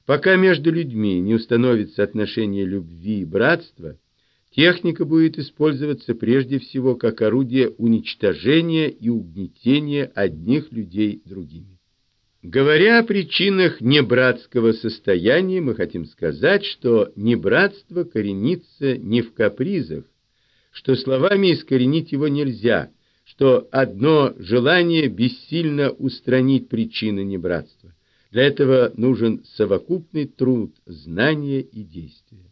Пока между людьми не установится отношение любви и братства, техника будет использоваться прежде всего как орудие уничтожения и угнетения одних людей другими. Говоря о причинах небратского состояния, мы хотим сказать, что небратство коренится не в капризах, что словами искоренить его нельзя, что одно желание бессильно устранить причины небратства. Для этого нужен совокупный труд знания и действия.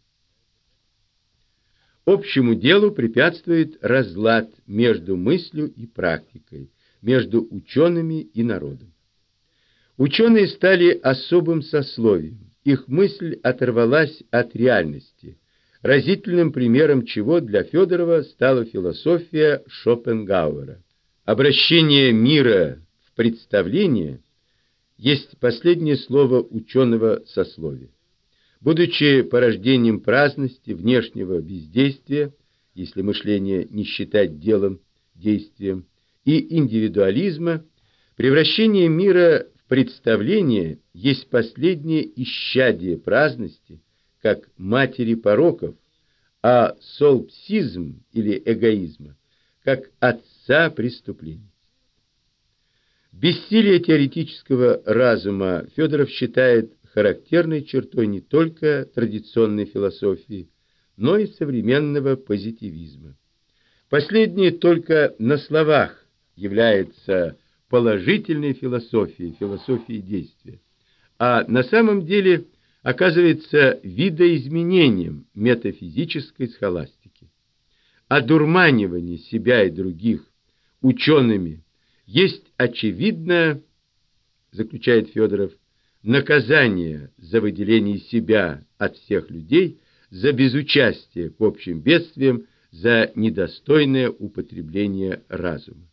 Общему делу препятствует разлад между мыслью и практикой, между учеными и народом. Ученые стали особым сословием, их мысль оторвалась от реальности, разительным примером чего для Федорова стала философия Шопенгауэра. Обращение мира в представление есть последнее слово ученого сословия. Будучи порождением праздности, внешнего бездействия, если мышление не считать делом, действием, и индивидуализма, превращение мира в представление есть последнее исчадие праздности, как матери пороков, а солипсизм или эгоизма, как отца преступлений. Бессилие теоретического разума Федоров считает характерной чертой не только традиционной философии, но и современного позитивизма. Последнее только на словах является положительной философией, философией действия, а на самом деле оказывается видоизменением метафизической схоластики. Одурманивание себя и других учеными есть очевидно, заключает Федоров, наказание за выделение себя от всех людей, за безучастие к общим бедствиям, за недостойное употребление разума.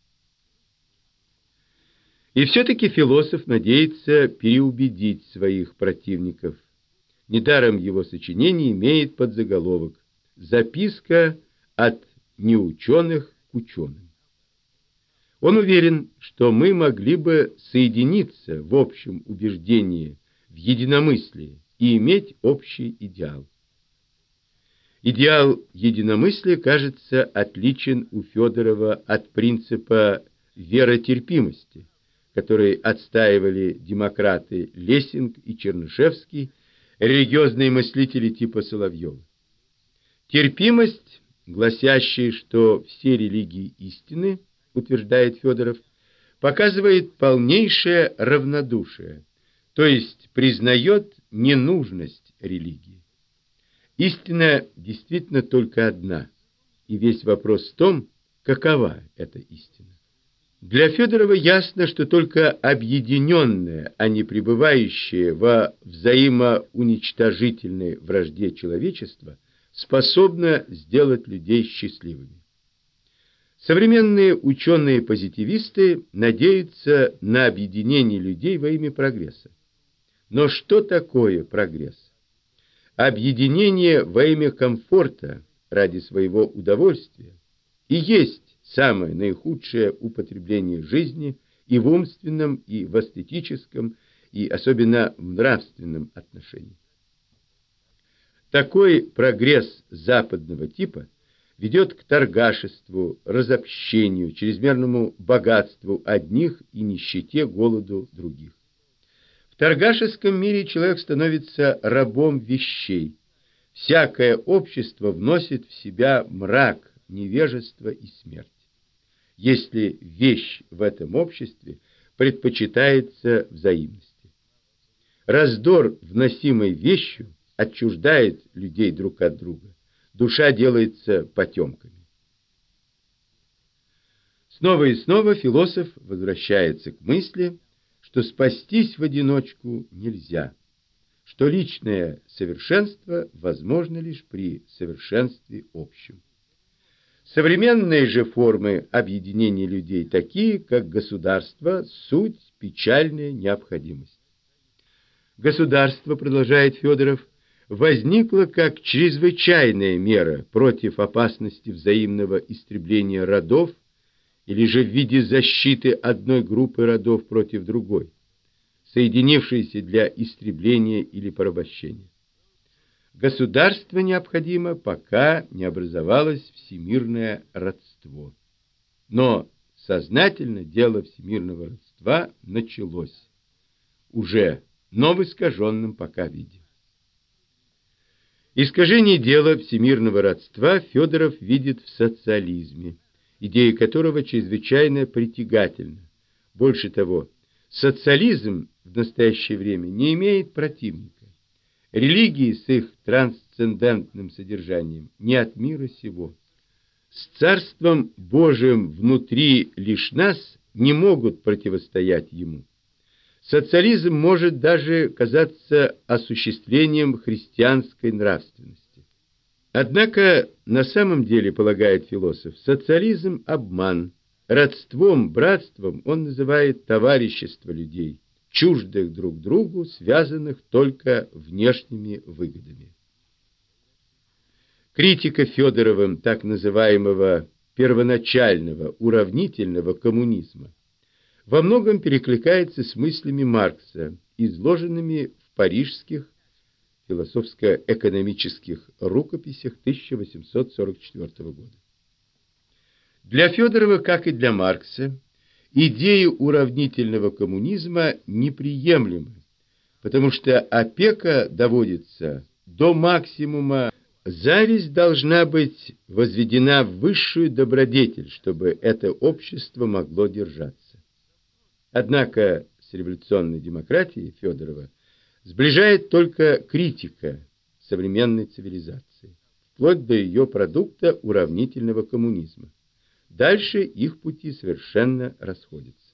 И все-таки философ надеется переубедить своих противников. Недаром его сочинение имеет подзаголовок «Записка от неученых к ученым». Он уверен, что мы могли бы соединиться в общем убеждении, в единомыслии и иметь общий идеал. Идеал единомыслия, кажется, отличен у Федорова от принципа веротерпимости, который отстаивали демократы Лессинг и Чернышевский, религиозные мыслители типа Соловьева. Терпимость, гласящая, что все религии истинны, утверждает Федоров, показывает полнейшее равнодушие, то есть признает ненужность религии. Истина действительно только одна, и весь вопрос в том, какова эта истина. Для Федорова ясно, что только объединенное, а не пребывающее во взаимоуничтожительной вражде человечества способно сделать людей счастливыми. Современные ученые-позитивисты надеются на объединение людей во имя прогресса. Но что такое прогресс? Объединение во имя комфорта ради своего удовольствия и есть самое наихудшее употребление жизни и в умственном, и в эстетическом, и особенно в нравственном отношении. Такой прогресс западного типа ведет к торгашеству, разобщению, чрезмерному богатству одних и нищете, голоду других. В торгашеском мире человек становится рабом вещей. Всякое общество вносит в себя мрак, невежество и смерть. Если вещь в этом обществе предпочитается взаимности. Раздор, вносимый вещью, отчуждает людей друг от друга. Душа делается потемками. Снова и снова философ возвращается к мысли, что спастись в одиночку нельзя, что личное совершенство возможно лишь при совершенстве общем. Современные же формы объединения людей такие, как государство, суть печальная необходимость. Государство, продолжает Федоров, возникло как чрезвычайная мера против опасности взаимного истребления родов или же в виде защиты одной группы родов против другой. соединившиеся для истребления или порабощения. Государство необходимо, пока не образовалось всемирное родство. Но сознательно дело всемирного родства началось, уже, но в искаженном пока виде. Искажение дела всемирного родства Федоров видит в социализме, идея которого чрезвычайно притягательна. Больше того, социализм в настоящее время не имеет противника. Религии с их трансцендентным содержанием не от мира сего. С Царством Божиим внутри лишь нас не могут противостоять ему. Социализм может даже казаться осуществлением христианской нравственности. Однако, на самом деле, полагает философ, социализм – обман. Родством, братством он называет товарищество людей, чуждых друг другу, связанных только внешними выгодами. Критика Федоровым так называемого первоначального уравнительного коммунизма во многом перекликается с мыслями Маркса, изложенными в парижских философско-экономических рукописях 1844 года. Для Федорова, как и для Маркса, идеи уравнительного коммунизма неприемлемы, потому что опека доводится до максимума, зависть должна быть возведена в высшую добродетель, чтобы это общество могло держаться. Однако с революционной демократией Федорова сближает только критика современной цивилизации, вплоть до ее продукта уравнительного коммунизма. Дальше их пути совершенно расходятся.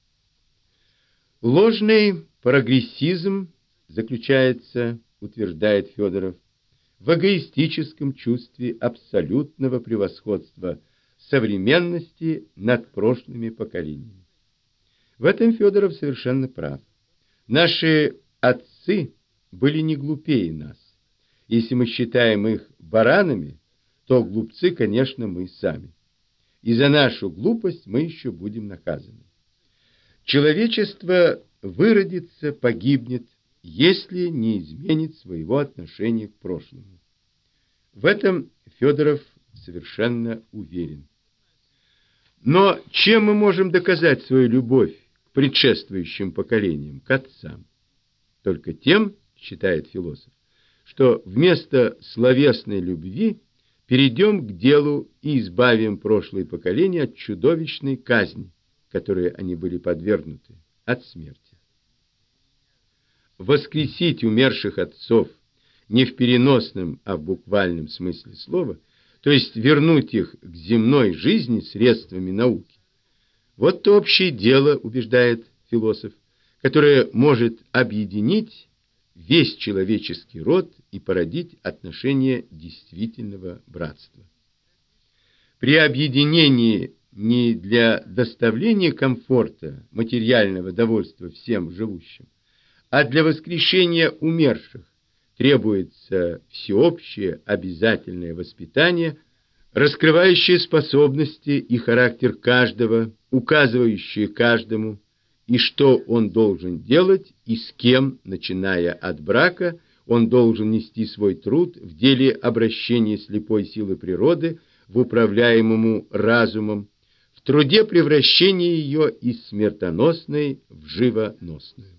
Ложный прогрессизм заключается, утверждает Федоров, в эгоистическом чувстве абсолютного превосходства современности над прошлыми поколениями. В этом Федоров совершенно прав. Наши отцы были не глупее нас. Если мы считаем их баранами, то глупцы, конечно, мы сами. И за нашу глупость мы еще будем наказаны. Человечество выродится, погибнет, если не изменит своего отношения к прошлому. В этом Федоров совершенно уверен. Но чем мы можем доказать свою любовь к предшествующим поколениям, к отцам? Только тем, считает философ, что вместо словесной любви перейдем к делу и избавим прошлые поколения от чудовищной казни, которой они были подвергнуты, от смерти. Воскресить умерших отцов не в переносном, а в буквальном смысле слова, то есть вернуть их к земной жизни средствами науки. Вот то общее дело, убеждает философ, которое может объединить весь человеческий род и породить отношения действительного братства. При объединении не для доставления комфорта, материального довольства всем живущим, а для воскрешения умерших требуется всеобщее обязательное воспитание, раскрывающее способности и характер каждого, указывающее каждому, и что он должен делать и с кем, начиная от брака, он должен нести свой труд в деле обращения слепой силы природы в управляемому разумом, в труде превращения ее из смертоносной в живоносную.